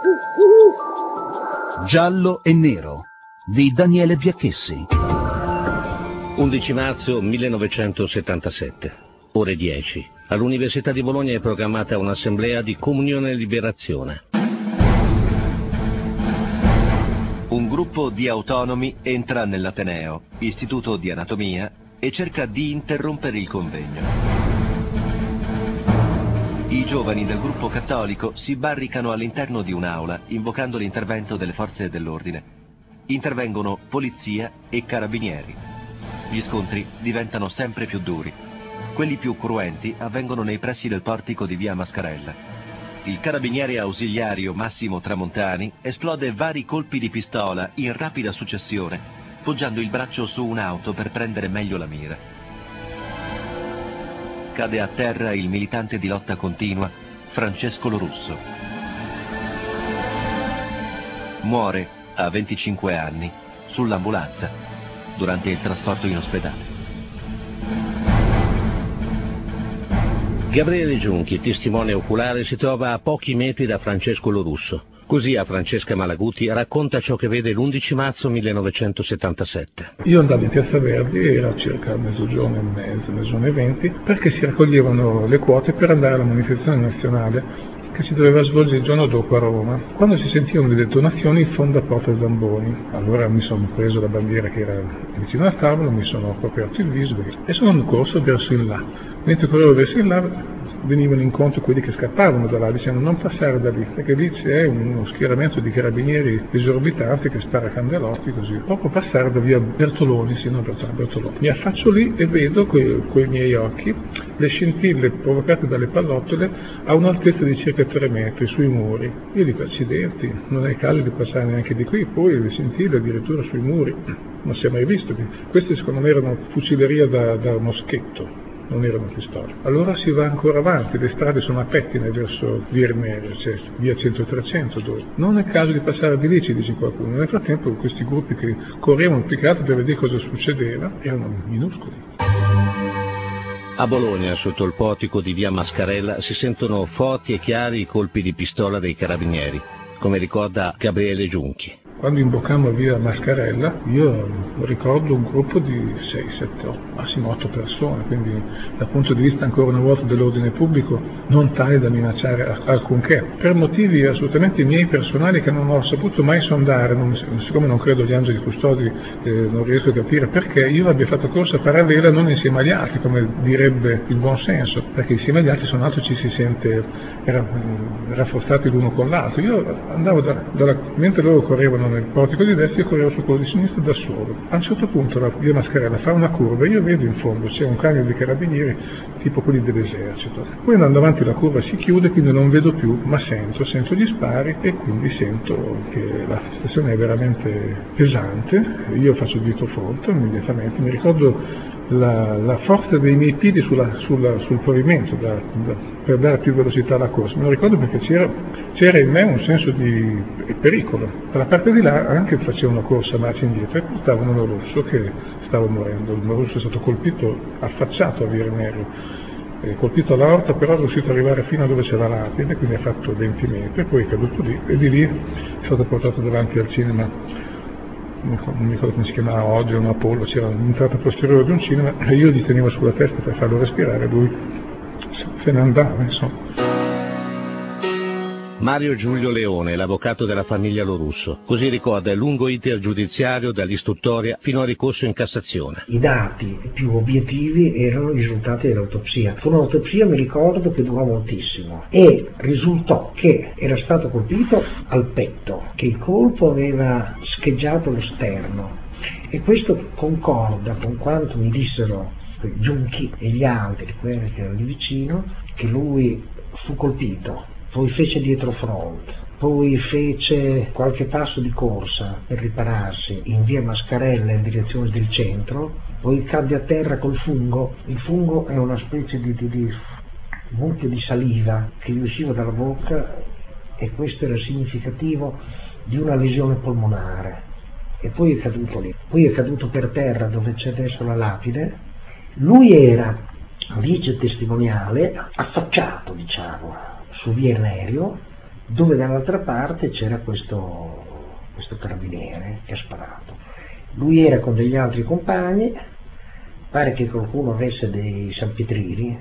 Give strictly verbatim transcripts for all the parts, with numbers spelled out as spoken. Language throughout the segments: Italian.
Giallo e nero di Daniele Biacchessi. undici marzo millenovecentosettantasette, ore dieci. All'Università di Bologna è programmata un'assemblea di Comunione e Liberazione. Un gruppo di autonomi entra nell'Ateneo, Istituto di Anatomia, e cerca di interrompere il convegno. I giovani del gruppo cattolico si barricano all'interno di un'aula, invocando l'intervento delle forze dell'ordine. Intervengono polizia e carabinieri. Gli scontri diventano sempre più duri. Quelli più cruenti avvengono nei pressi del portico di via Mascarella. Il carabiniere ausiliario Massimo Tramontani esplode vari colpi di pistola in rapida successione, poggiando il braccio su un'auto per prendere meglio la mira. Cade a terra il militante di lotta continua Francesco Lorusso. Muore a venticinque anni sull'ambulanza durante il trasporto in ospedale. Gabriele Giunchi, testimone oculare, si trova a pochi metri da Francesco Lorusso. Così a Francesca Malaguti racconta ciò che vede l'undici marzo millenovecentosettantasette. Io andavo in Piazza Verdi, era circa mezzogiorno e mezzo, mezzogiorno e venti, perché si raccoglievano le quote per andare alla manifestazione nazionale che si doveva svolgere il giorno dopo a Roma. Quando si sentivano le detonazioni in fondo a Porta Zamboni, allora mi sono preso la bandiera che era vicino al tavolo, mi sono coperto il viso e sono corso verso il là. Mentre correvo verso il là venivano incontro quelli che scappavano da là, dicendo non passare da lì, perché lì c'è uno schieramento di carabinieri esorbitanti che spara candelotti così. Proprio passare da via Bertoloni, sì, no, Bertoloni. Mi affaccio lì e vedo con i miei occhi le scintille provocate dalle pallottole a un'altezza di circa tre metri sui muri. Io dico accidenti, non è il caso di passare neanche di qui, poi le scintille addirittura sui muri, non si è mai visto. Queste secondo me erano fucileria da, da moschetto. Non erano pistole. Allora si va ancora avanti, le strade sono a pettine verso via Irnerio, cioè via cento trecento dove. Non è caso di passare di lì, ci dice qualcuno. Nel frattempo questi gruppi che correvano più che altro per vedere cosa succedeva erano minuscoli. A Bologna, sotto il portico di via Mascarella, si sentono forti e chiari i colpi di pistola dei carabinieri, come ricorda Gabriele Giunchi. Quando imboccammo via Mascarella, io ricordo un gruppo di sei, sette, otto, massimo otto persone, quindi dal punto di vista ancora una volta dell'ordine pubblico non tale da minacciare alcunché, per motivi assolutamente miei personali che non ho saputo mai sondare, non, siccome non credo agli angeli custodi, eh, non riesco a capire perché io abbia fatto corsa parallela non insieme agli altri, come direbbe il buon senso, perché insieme agli altri sono altri ci si sente era, rafforzati l'uno con l'altro. Io andavo da, dalla, mentre loro correvano nel portico di destra, io correvo su quello di sinistra da solo. A un certo punto la via Mascarella fa una curva, io vedo in fondo c'è un camion di carabinieri tipo quelli dell'esercito. Poi andando avanti la curva si chiude, quindi non vedo più, ma sento, sento gli spari e quindi sento che la situazione è veramente pesante. Io faccio il dito fronte immediatamente, mi ricordo La, la forza dei miei piedi sulla, sulla, sul pavimento da, da, per dare più velocità alla corsa, me lo ricordo perché c'era, c'era in me un senso di pericolo. Dalla parte di là anche facevano una corsa marcia indietro e portavano Lorusso che stava morendo. Lorusso è stato colpito, affacciato a via Irnerio, eh, colpito all'aorta, però è riuscito ad arrivare fino a dove c'era la lapide, quindi ha fatto venti metri, poi è caduto lì e di lì è stato portato davanti al cinema. Non mi ricordo come si chiamava oggi, un Apollo, c'era un'entrata posteriore di un cinema e io gli tenevo sulla testa per farlo respirare, lui se ne andava, insomma. Mario Giulio Leone, l'avvocato della famiglia Lorusso, così ricorda il lungo iter giudiziario dall'istruttoria fino al ricorso in Cassazione. I dati più obiettivi erano i risultati dell'autopsia. Fu un'autopsia, mi ricordo, che durò moltissimo e risultò che era stato colpito al petto, che il colpo aveva scheggiato lo sterno e questo concorda con quanto mi dissero Giunchi e gli altri, quelli che erano lì vicino, che lui fu colpito. Poi fece dietro front, poi fece qualche passo di corsa per ripararsi in via Mascarella in direzione del centro, poi cadde a terra col fungo. Il fungo è una specie di, di, di mucchio di saliva che gli usciva dalla bocca e questo era significativo di una lesione polmonare. E poi è caduto lì, poi è caduto per terra dove c'è adesso la lapide. Lui era, dice testimoniale, affacciato, diciamo, su via Irnerio, dove dall'altra parte c'era questo, questo carabiniere che ha sparato. Lui era con degli altri compagni, pare che qualcuno avesse dei salpietrini,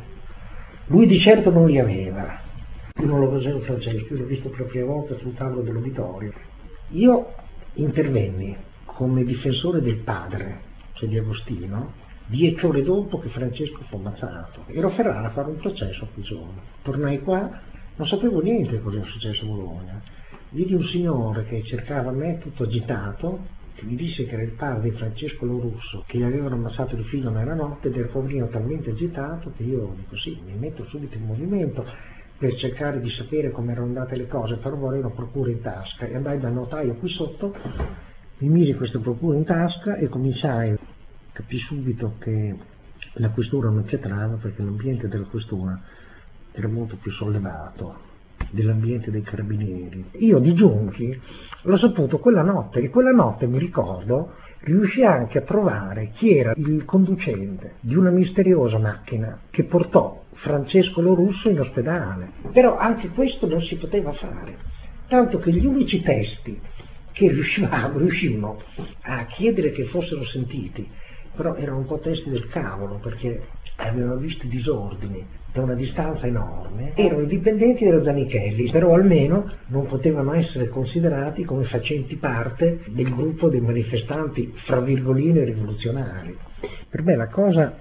lui di certo non li aveva. Io non lo facevo Francesco, io l'ho visto per la prima volta sul tavolo dell'uditorio. Io intervenni come difensore del padre, cioè di Agostino, dieci ore dopo che Francesco fu ammazzato. Ero a Ferrara a fare un processo a quel giorno. Tornai qua, non sapevo niente di cosa era successo a Bologna. Vidi un signore che cercava me tutto agitato, che mi disse che era il padre di Francesco Lorusso, che gli avevano ammazzato il figlio nella notte, ed era poverino talmente agitato che io dico sì, mi metto subito in movimento per cercare di sapere come erano andate le cose, però vorrei una procura in tasca, e andai dal notaio qui sotto, mi misi questa procura in tasca e cominciai, capii subito che la questura non c'entrava, perché l'ambiente della questura era molto più sollevato dell'ambiente dei carabinieri. Io di Giunchi l'ho saputo quella notte, e quella notte mi ricordo riuscì anche a trovare chi era il conducente di una misteriosa macchina che portò Francesco Lorusso in ospedale. Però anche questo non si poteva fare, tanto che gli unici testi che riuscivamo, riuscivano a chiedere che fossero sentiti, però erano un po' testi del cavolo, perché avevano visto i disordini da una distanza enorme, erano i dipendenti dello Zanichelli, però almeno non potevano essere considerati come facenti parte del gruppo dei manifestanti fra virgoline rivoluzionari. Per me la cosa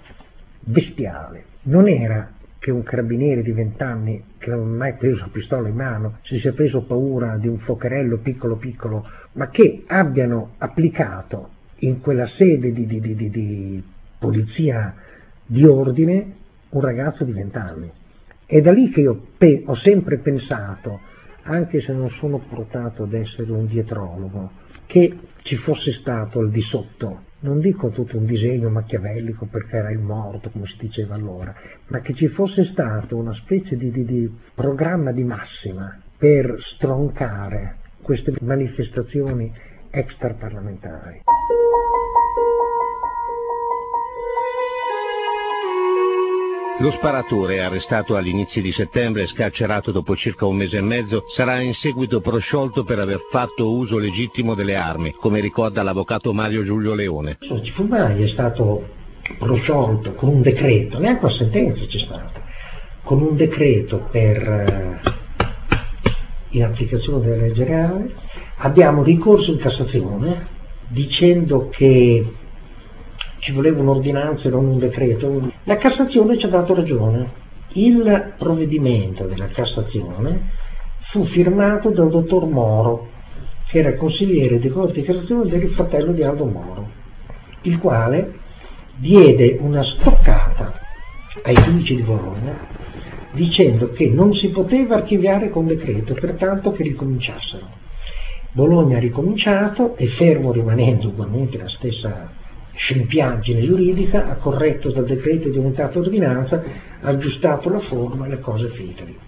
bestiale non era che un carabiniere di vent'anni che non ha mai preso la pistola in mano si sia preso paura di un fuocherello piccolo piccolo, ma che abbiano applicato in quella sede di, di, di, di, di polizia di ordine un ragazzo di vent'anni. È da lì che io pe- ho sempre pensato, anche se non sono portato ad essere un dietrologo, che ci fosse stato al di sotto, non dico tutto un disegno machiavellico perché era il morto, come si diceva allora, ma che ci fosse stato una specie di, di, di programma di massima per stroncare queste manifestazioni extraparlamentari. Lo sparatore, arrestato all'inizio di settembre e scarcerato dopo circa un mese e mezzo, sarà in seguito prosciolto per aver fatto uso legittimo delle armi, come ricorda l'avvocato Mario Giulio Leone. Non ci fu mai, è stato prosciolto con un decreto, neanche una sentenza c'è stata, con un decreto per in applicazione della legge reale. Abbiamo ricorso in Cassazione dicendo che ci voleva un'ordinanza e non un decreto. La Cassazione ci ha dato ragione. Il provvedimento della Cassazione fu firmato dal dottor Moro, che era consigliere di Corte di Cassazione del fratello di Aldo Moro, il quale diede una stoccata ai giudici di Bologna dicendo che non si poteva archiviare con decreto, pertanto che ricominciassero. Bologna ha ricominciato e, fermo rimanendo ugualmente la stessa scempiaggine giuridica, ha corretto dal decreto è diventato ordinanza, ha aggiustato la forma e le cose finite lì.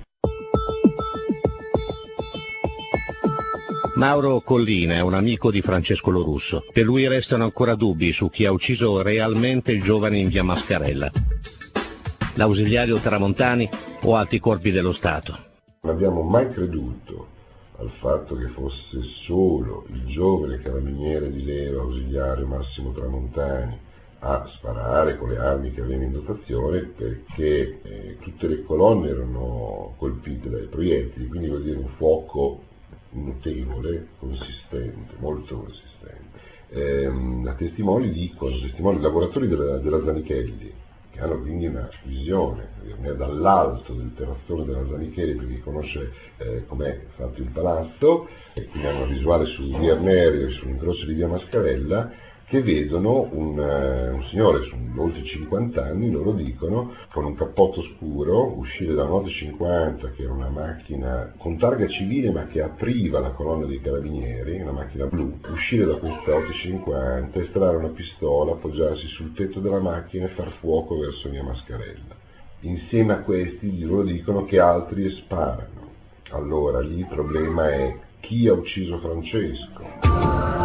Mauro Collina è un amico di Francesco Lorusso. Per lui restano ancora dubbi su chi ha ucciso realmente il giovane in via Mascarella. L'ausiliario Tramontani o alti corpi dello Stato. Non abbiamo mai creduto al fatto che fosse solo il giovane carabiniere di leva, ausiliario Massimo Tramontani, a sparare con le armi che aveva in dotazione, perché eh, tutte le colonne erano colpite dai proiettili, quindi vuol dire un fuoco notevole, consistente, molto consistente. Eh, a testimoni dicono, testimoni lavoratori della, della Zanichelli, che hanno quindi una visione dall'alto del terrazzone della Zanichelli, perché conosce eh, com'è fatto il palazzo, e quindi hanno una visuale su via Arnerio e sull'incrocio di via Mascarella, che vedono un, uh, un signore su oltre cinquanta anni, loro dicono, con un cappotto scuro, uscire da un'otto cinquanta, che era una macchina con targa civile ma che apriva la colonna dei carabinieri, una macchina blu, uscire da questa otto cinquanta, estrarre una pistola, appoggiarsi sul tetto della macchina e far fuoco verso via Mascarella. Insieme a questi loro dicono che altri sparano. Allora lì il problema è chi ha ucciso Francesco.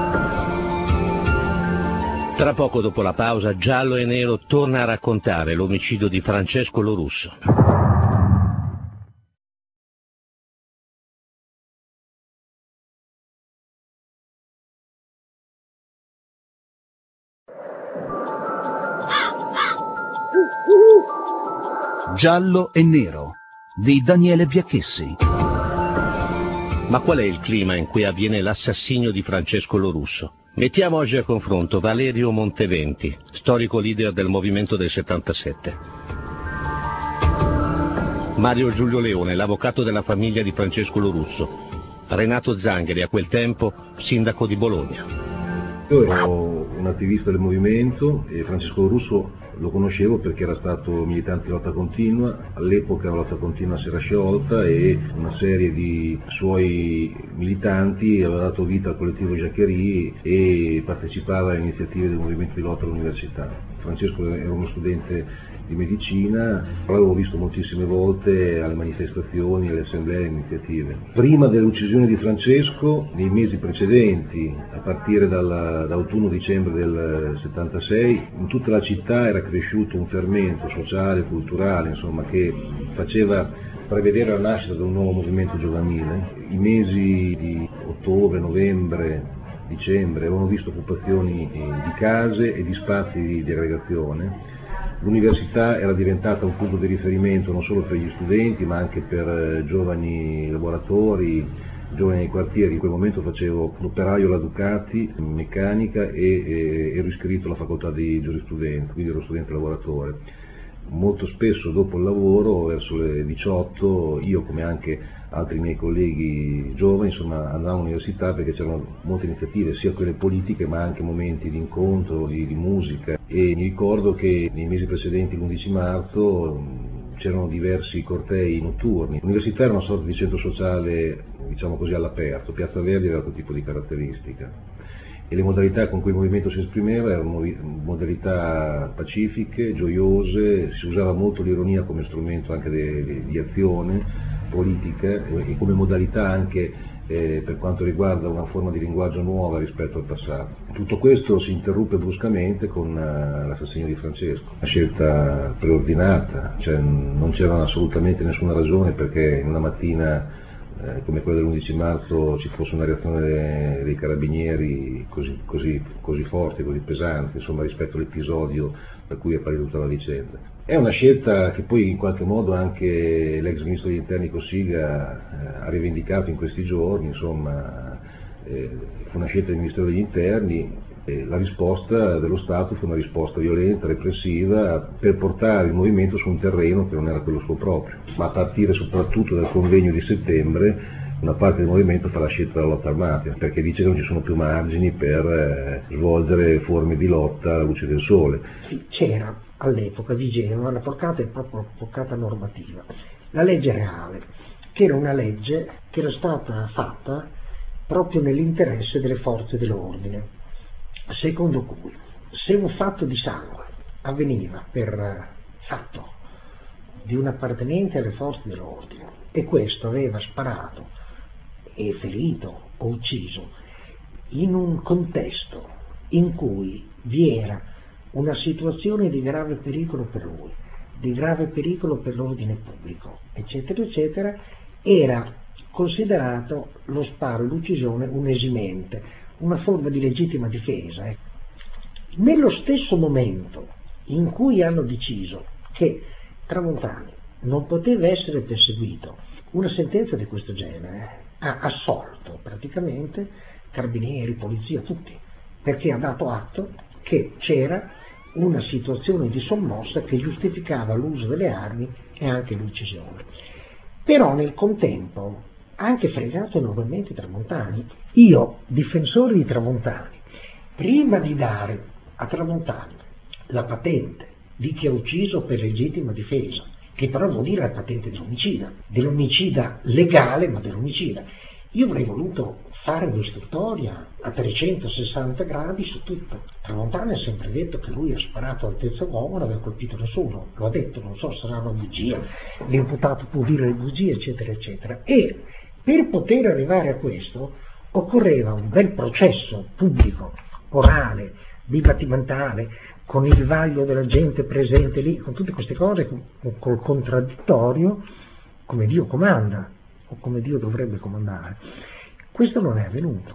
Tra poco dopo la pausa, Giallo e Nero torna a raccontare l'omicidio di Francesco Lorusso. Giallo e nero di Daniele Biacchessi. Ma qual è il clima in cui avviene l'assassinio di Francesco Lorusso? Mettiamo oggi a confronto Valerio Monteventi, storico leader del movimento del settantasette. Mario Giulio Leone, l'avvocato della famiglia di Francesco Lorusso. Renato Zangheri, a quel tempo sindaco di Bologna. Io ero un attivista del movimento e Francesco Lorusso lo conoscevo perché era stato militante di lotta continua. All'epoca la lotta continua si era sciolta e una serie di suoi militanti aveva dato vita al collettivo Giaccherie e partecipava alle iniziative del movimento di lotta all'università. Francesco era uno studente di medicina, l'avevo visto moltissime volte alle manifestazioni, alle assemblee, alle iniziative. Prima dell'uccisione di Francesco, nei mesi precedenti, a partire dall'autunno-dicembre del settantasei, in tutta la città era cresciuto un fermento sociale, culturale, insomma, che faceva prevedere la nascita di un nuovo movimento giovanile. I mesi di ottobre, novembre, dicembre avevano visto occupazioni di case e di spazi di aggregazione. L'università era diventata un punto di riferimento non solo per gli studenti ma anche per giovani lavoratori, giovani nei quartieri. In quel momento facevo l'operaio alla Ducati, meccanica e, e ero iscritto alla facoltà di giurisprudenza, quindi ero studente lavoratore. Molto spesso dopo il lavoro, verso le diciotto, io come anche altri miei colleghi giovani, insomma, andavamo all'università perché c'erano molte iniziative, sia quelle politiche ma anche momenti di incontro, di, di musica, e mi ricordo che nei mesi precedenti l'undici marzo c'erano diversi cortei notturni. L'università era una sorta di centro sociale, diciamo così, all'aperto. Piazza Verdi aveva quel tipo di caratteristica e le modalità con cui il movimento si esprimeva erano modalità pacifiche, gioiose, si usava molto l'ironia come strumento anche di, di azione politica e come modalità anche eh, per quanto riguarda una forma di linguaggio nuova rispetto al passato. Tutto questo si interruppe bruscamente con uh, l'assassinio di Francesco, una scelta preordinata, cioè non c'era assolutamente nessuna ragione perché in una mattina Eh, come quella dell'undici marzo ci fosse una reazione dei, dei carabinieri così, così, così forte, così pesante, insomma, rispetto all'episodio per cui è apparita tutta la vicenda. È una scelta che poi in qualche modo anche l'ex ministro degli interni Cossiga eh, ha rivendicato in questi giorni, insomma, eh, fu una scelta del Ministero degli Interni. La risposta dello Stato fu una risposta violenta, repressiva, per portare il movimento su un terreno che non era quello suo proprio. Ma a partire soprattutto dal convegno di settembre, una parte del movimento fa la scelta della lotta armata, perché dice che non ci sono più margini per eh, svolgere forme di lotta alla luce del sole. Sì, c'era all'epoca, vigeva una portata, proprio portata normativa, la legge reale, che era una legge che era stata fatta proprio nell'interesse delle forze dell'ordine, secondo cui se un fatto di sangue avveniva per fatto di un appartenente alle forze dell'ordine e questo aveva sparato e ferito o ucciso in un contesto in cui vi era una situazione di grave pericolo per lui, di grave pericolo per l'ordine pubblico, eccetera, eccetera, era considerato lo sparo, l'uccisione, un esimente, una forma di legittima difesa. Eh. Nello stesso momento in cui hanno deciso che Tramontani non poteva essere perseguito, una sentenza di questo genere ha assolto praticamente carabinieri, polizia, tutti, perché ha dato atto che c'era una situazione di sommossa che giustificava l'uso delle armi e anche l'uccisione. Però nel contempo ha anche fregato enormemente Tramontani. Io, difensore di Tramontani, prima di dare a Tramontani la patente di chi ha ucciso per legittima difesa, che però vuol dire la patente dell'omicida, dell'omicida legale ma dell'omicida, io avrei voluto fare un'istruttoria a trecentosessanta gradi su tutto. Tramontani ha sempre detto che lui ha sparato ad altezza uomo, non aveva colpito nessuno, lo ha detto, non so, sarà una bugia, l'imputato può dire le bugie, eccetera, eccetera. E per poter arrivare a questo occorreva un bel processo pubblico, orale, dibattimentale, con il vaglio della gente presente lì, con tutte queste cose, con, col contraddittorio, come Dio comanda, o come Dio dovrebbe comandare. Questo non è avvenuto.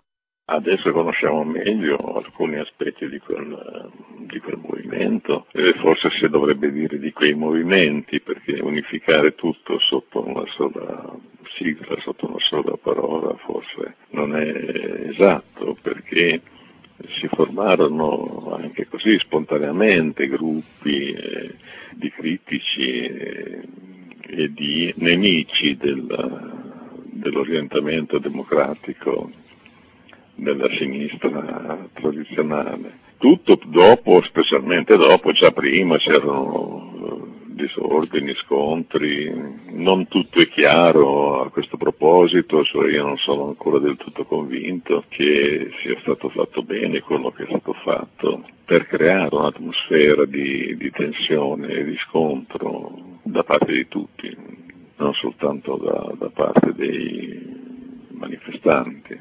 Adesso conosciamo meglio alcuni aspetti di quel, di quel movimento e forse si dovrebbe dire di quei movimenti, perché unificare tutto sotto una sola sigla, sotto una sola parola forse non è esatto, perché si formarono anche così spontaneamente gruppi eh, di critici eh, e di nemici del, dell'orientamento democratico della sinistra tradizionale. Tutto dopo, specialmente dopo, già prima c'erano disordini, scontri, non tutto è chiaro a questo proposito, cioè io non sono ancora del tutto convinto che sia stato fatto bene quello che è stato fatto per creare un'atmosfera di, di tensione e di scontro da parte di tutti, non soltanto da, da parte dei manifestanti.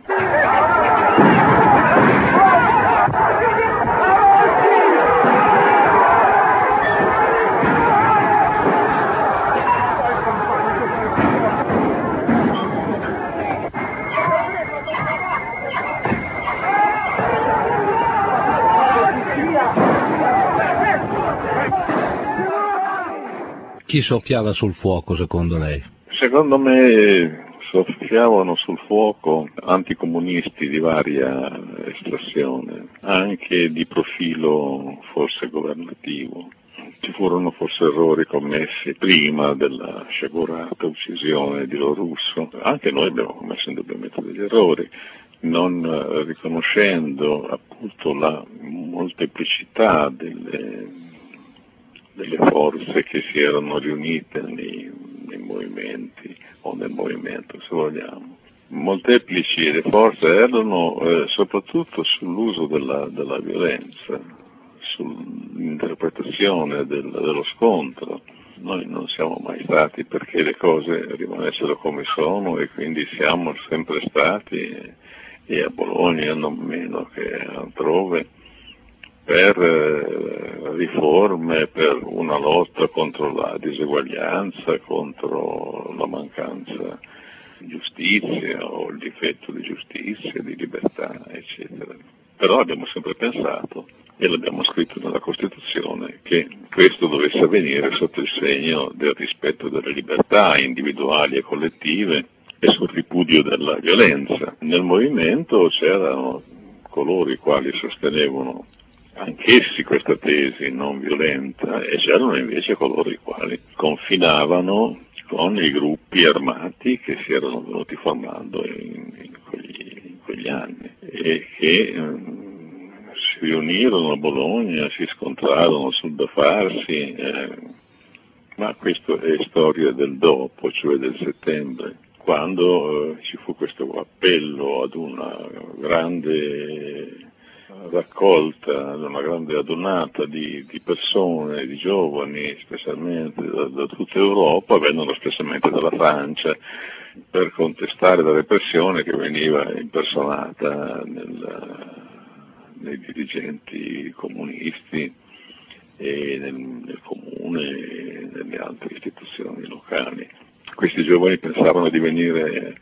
Chi soffiava sul fuoco secondo lei? Secondo me soffiavano sul fuoco anticomunisti di varia estrazione, anche di profilo forse governativo. Ci furono forse errori commessi prima della sciagurata uccisione di Lo Russo, anche noi abbiamo commesso indubbiamente degli errori, non riconoscendo appunto la molteplicità delle, delle forze che si erano riunite nei, nei movimenti o nel movimento, se vogliamo. Molteplici le forze erano eh, soprattutto sull'uso della, della violenza, sull'interpretazione del, dello scontro. Noi non siamo mai stati perché le cose rimanessero come sono e quindi siamo sempre stati, e a Bologna non meno che altrove, per eh, riforme, per una lotta contro la diseguaglianza, contro la mancanza di giustizia o il difetto di giustizia, di libertà, eccetera. Però abbiamo sempre pensato, e l'abbiamo scritto nella Costituzione, che questo dovesse avvenire sotto il segno del rispetto delle libertà individuali e collettive e sul ripudio della violenza. Nel movimento c'erano coloro i quali sostenevano anch'essi questa tesi non violenta e c'erano invece coloro i quali confinavano con i gruppi armati che si erano venuti formando in, in, quegli, in quegli anni e che um, si riunirono a Bologna, si scontrarono sul da farsi, eh, ma questo è storia del dopo, cioè del settembre, quando eh, ci fu questo appello ad una grande raccolta, una grande adunata di, di persone, di giovani, specialmente da, da tutta Europa, vennero specialmente dalla Francia, per contestare la repressione che veniva impersonata nel, nei dirigenti comunisti e nel, nel comune e nelle altre istituzioni locali. Questi giovani pensavano di venire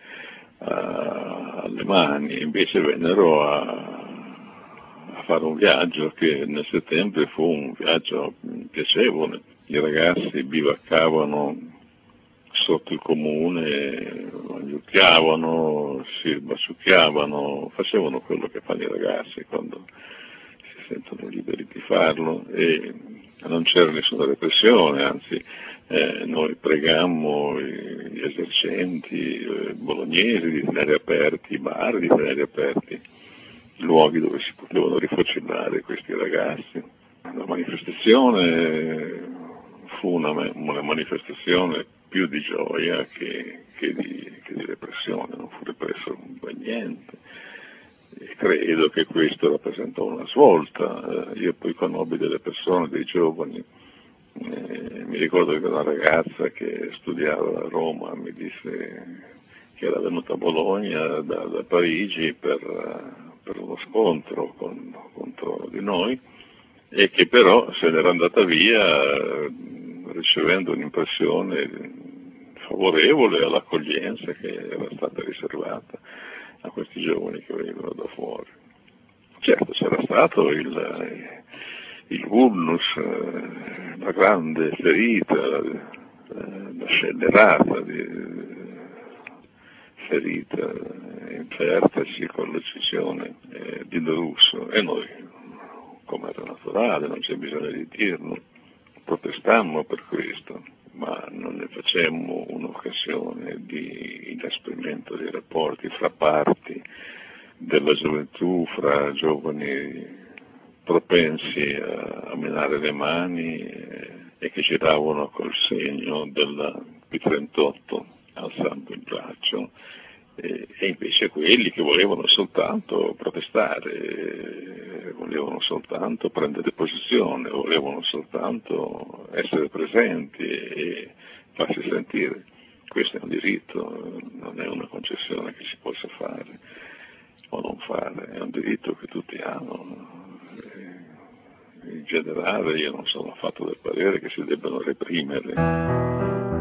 a, alle mani, invece vennero a a fare un viaggio che nel settembre fu un viaggio piacevole. I ragazzi bivaccavano sotto il comune, mangiucchiavano, si baciucchiavano, facevano quello che fanno i ragazzi quando si sentono liberi di farlo e non c'era nessuna repressione, anzi eh, noi pregammo gli esercenti eh, bolognesi di tenere aperti i bar, di tenere aperti luoghi dove si potevano rifocillare questi ragazzi. La manifestazione fu una, una manifestazione più di gioia che, che, di, che di repressione, non fu represso niente. E credo che questo rappresentò una svolta. Io poi conobbi delle persone, dei giovani, eh, mi ricordo che una ragazza che studiava a Roma mi disse che era venuta a Bologna da, da Parigi per, per uno scontro con, contro di noi e che però se n'era andata via ricevendo un'impressione favorevole all'accoglienza che era stata riservata a questi giovani che venivano da fuori. Certo, c'era stato il, il vulnus, la grande ferita, la scellerata di, ferita infertaci con l'uccisione eh, di De Russo, e noi, come era naturale, non c'è bisogno di dirlo, protestammo per questo, ma non ne facemmo un'occasione di inasprimento dei rapporti fra parti della gioventù, fra giovani propensi a, a menare le mani e, e che giravano col segno della P trentotto alzando il braccio, e, e invece quelli che volevano soltanto protestare, volevano soltanto prendere posizione, volevano soltanto essere presenti e farsi sentire. Questo è un diritto, non è una concessione che si possa fare o non fare, è un diritto che tutti hanno. In generale io non sono affatto del parere che si debbano reprimere.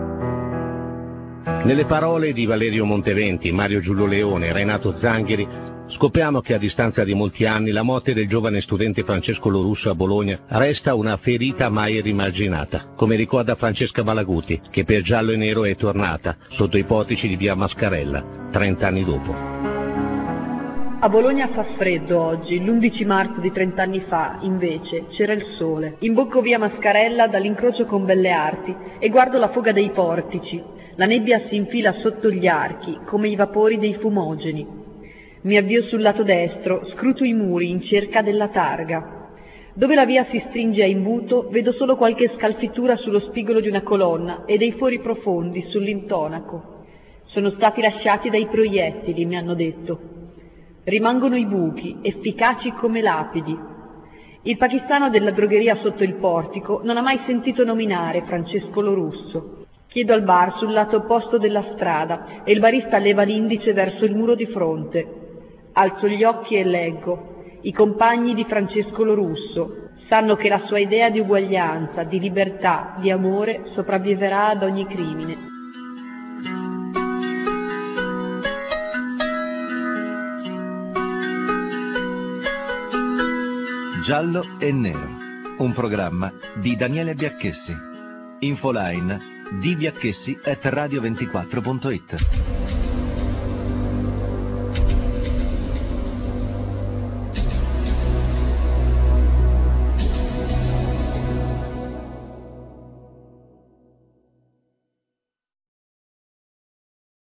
Nelle parole di Valerio Monteventi, Mario Giulio Leone e Renato Zangheri scopriamo che a distanza di molti anni la morte del giovane studente Francesco Lorusso a Bologna resta una ferita mai rimarginata, come ricorda Francesca Malaguti, che per Giallo e Nero è tornata sotto i portici di via Mascarella, trent'anni dopo. A Bologna fa freddo oggi, l'undici marzo di trent'anni fa, invece, c'era il sole. Imbocco via Mascarella dall'incrocio con Belle Arti e guardo la foga dei portici. La nebbia si infila sotto gli archi, come i vapori dei fumogeni. Mi avvio sul lato destro, scruto i muri in cerca della targa. Dove la via si stringe a imbuto, vedo solo qualche scalfitura sullo spigolo di una colonna e dei fori profondi sull'intonaco. Sono stati lasciati dai proiettili, mi hanno detto. Rimangono i buchi, efficaci come lapidi. Il pakistano della drogheria sotto il portico non ha mai sentito nominare Francesco Lorusso. Chiedo al bar sul lato opposto della strada e il barista leva l'indice verso il muro di fronte. Alzo gli occhi e leggo. I compagni di Francesco Lorusso sanno che la sua idea di uguaglianza, di libertà, di amore sopravviverà ad ogni crimine. Giallo e Nero, un programma di Daniele Biacchessi. Infoline d biacchessi at radio ventiquattro punto it.